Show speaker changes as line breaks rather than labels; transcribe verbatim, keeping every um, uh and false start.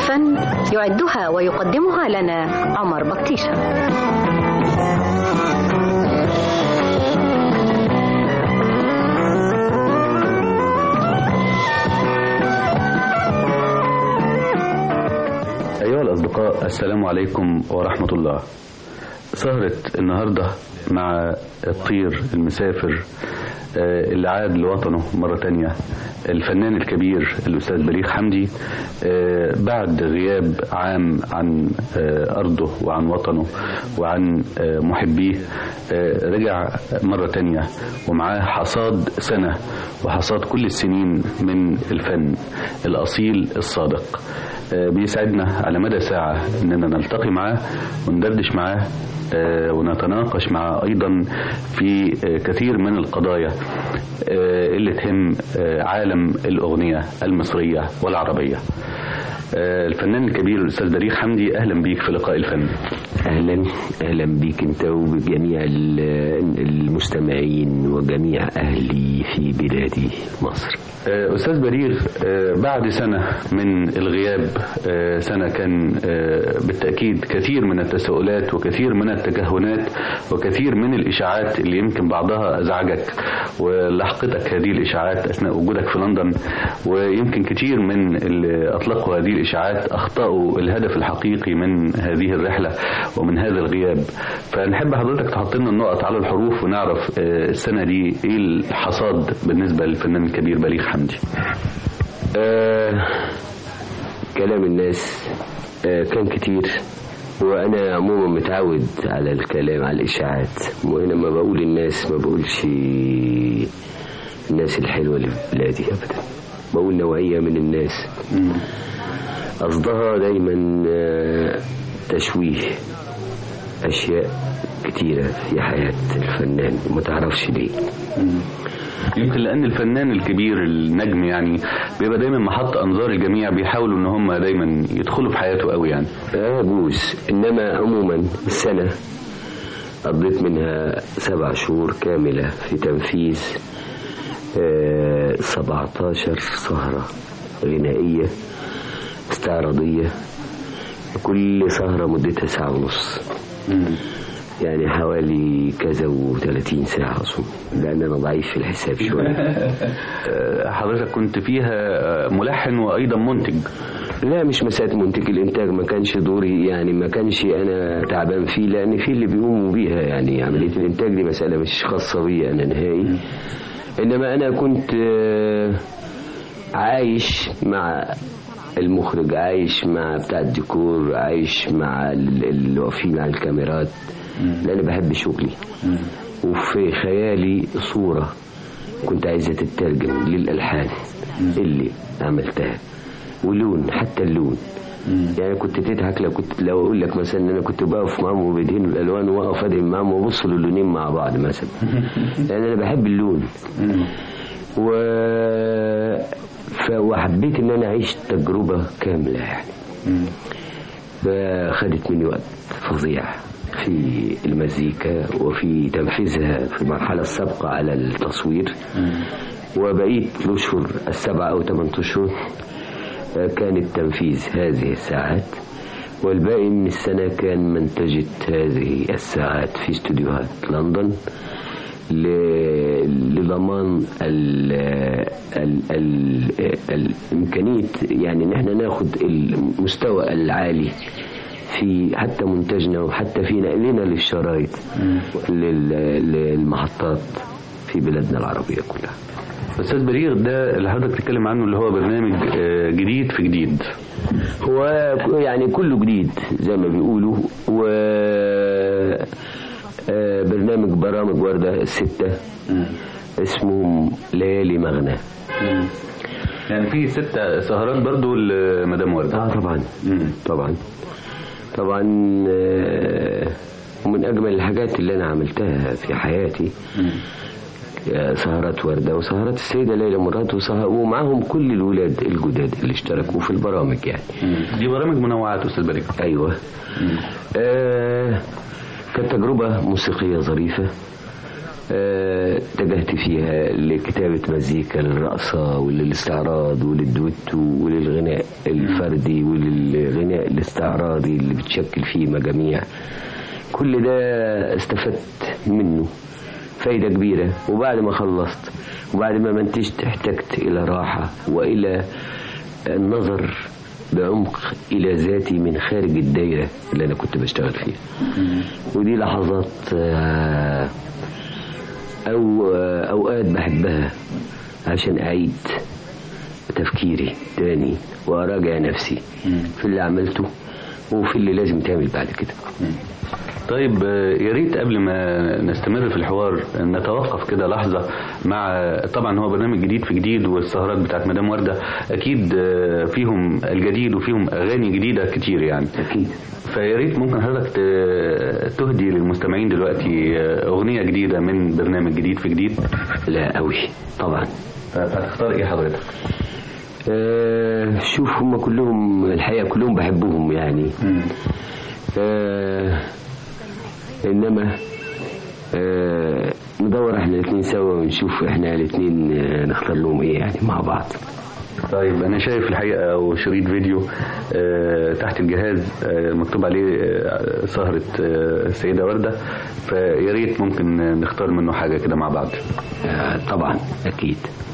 الفن يعدها ويقدمها لنا عمر بطيشة.
أيها الأصدقاء، السلام عليكم ورحمة الله. سهرة النهاردة مع الطير المسافر اللي عاد لوطنه مرة تانية، الفنان الكبير الأستاذ بليغ حمدي، بعد غياب عام عن أرضه وعن وطنه وعن محبيه، رجع مرة تانية ومعاه حصاد سنة وحصاد كل السنين من الفن الأصيل الصادق. بيسعدنا على مدى ساعة أننا نلتقي معاه وندردش معاه ونتناقش معاه أيضا في كثير من القضايا اللي تهم عالم الأغنية المصرية والعربية. الفنان الكبير الأستاذ بليغ حمدي، أهلا بيك في لقاء الفن.
أهلا أهلا بيك أنت وبجميع المستمعين وجميع أهلي في بلادي مصر.
أستاذ بليغ، بعد سنة من الغياب، سنة كان بالتأكيد كثير من التساؤلات وكثير من التكهنات وكثير من الإشاعات اللي يمكن بعضها أزعجك ولحقتك هذه الإشاعات أثناء وجودك في لندن، ويمكن كثير من اللي أطلقوا هذه الإشاعات أخطأوا الهدف الحقيقي من هذه الرحلة ومن هذا الغياب. فنحب حضرتك تحط لنا النقط على الحروف ونعرف السنة دي إيه الحصاد بالنسبة للفنان الكبير بليغ حمدي.
آه كلام الناس آه كان كتير، وأنا عموما متعود على الكلام على الإشاعات، وأنا ما بقول الناس ما بقولش الناس الحلوة اللي في بلادي أبدا، بقول نوعية من الناس قصدها دايما آه تشويه أشياء كتيرة في حياة الفنان وما تعرفش ليه.
يمكن لأن الفنان الكبير النجم يعني بيبقى دايما محط أنظار الجميع، بيحاولوا إن هم دايما يدخلوا في حياته قوي يعني.
آه بوس. إنما عموما السنة قضيت منها سبع شهور كاملة في تنفيذ آه سبعتاشر سهرة غنائية استعراضية، كل سهرة مدتها ساعة ونص، يعني حوالي كذا وثلاثين ساعة أصلا، لأن أنا ضعيف في الحساب شوية.
حضرتك كنت فيها ملحن وأيضا منتج؟
لا، مش مسألة منتج، الإنتاج ما كانش دوري، يعني ما كانش أنا تعبان فيه، لأن في اللي بيقوموا بيها، يعني عملية الإنتاج دي مسألة مش خاصة بي أنا نهائي. إنما أنا كنت عايش مع المخرج، عايش مع بتاع الديكور، عايش مع اللي واقفين على الكاميرات، لأن بحب شغلي. وفي خيالي صورة كنت عايزة تترجم للألحان اللي عملتها، ولون، حتى اللون. يعني كنت تضحك لو كنت لو أقول لك مثلا أن أنا كنت بقف معهم وبدهن الألوان وأقف أدهن معهم وأبص للونين مع بعض مثلا، لأن أنا بحب اللون. و فحبيت ان انا اعيش تجربة كاملة يعني. فخدت مني وقت فظيع في المزيكا وفي تنفيذها في المرحلة السابقة على التصوير، وبقيت الاشهر السبعة او ثمان اشهر كان التنفيذ هذه الساعات، والباقي من السنة كان منتجة هذه الساعات في استوديوهات لندن لضمان الإمكانية، يعني ان احنا ناخد المستوى العالي في حتى منتجنا وحتى في نقلنا للشرايط للمحطات في بلادنا العربية كلها.
أستاذ بليغ، ده اللي حضرتك بتتكلم عنه اللي هو برنامج جديد في جديد،
هو يعني كله جديد زي ما بيقولوا، و برنامج برامج وردة الستة اسمه ليالي مغنى.
يعني في ستة سهرات برضو لمدام وردة؟
اه طبعا. مم. طبعا طبعا ومن اجمل الحاجات اللي انا عملتها في حياتي سهرات وردة وسهرات السيدة ليلى مراد، ومعهم كل الولاد الجداد اللي اشتركوا في البرامج يعني.
دي برامج منوعات أستاذ بليغ؟
ايوه. آه. كانت تجربة موسيقية ظريفة، اتجهت فيها لكتابة مزيكا للرقصة وللاستعراض وللدويتو وللغناء الفردي وللغناء الاستعراضي اللي بتشكل فيه مجاميع. كل ده استفدت منه فايدة كبيرة. وبعد ما خلصت وبعد ما منتجت احتجت إلى راحة وإلى النظر بعمق إلى ذاتي من خارج الدايرة اللي أنا كنت بشتغل فيها. ودي لحظات أو أوقات بحبها عشان أعيد تفكيري تاني وأراجع نفسي في اللي عملته وفي اللي لازم تعمل بعد كده.
طيب يا ريت قبل ما نستمر في الحوار نتوقف كده لحظة مع، طبعا هو برنامج جديد في جديد والسهرات بتاعت مدام وردة أكيد فيهم الجديد وفيهم أغاني جديدة كتير يعني.
أكيد.
فيا ريت ممكن حضرتك تهدي للمستمعين دلوقتي أغنية جديدة من برنامج جديد في جديد.
لا قوي طبعا.
هتختار إيه حضرتك؟
أه شوف هم كلهم الحقيقة كلهم بحبهم يعني. أه انما أه ندور احنا الاثنين سوا ونشوف احنا الاثنين نختار لهم ايه يعني مع بعض.
طيب انا شايف الحقيقه وشريط فيديو أه تحت الجهاز أه مكتوب عليه أه سهره أه السيده ورده، فيا ريت ممكن نختار منه حاجه كده مع بعض.
أه طبعا اكيد.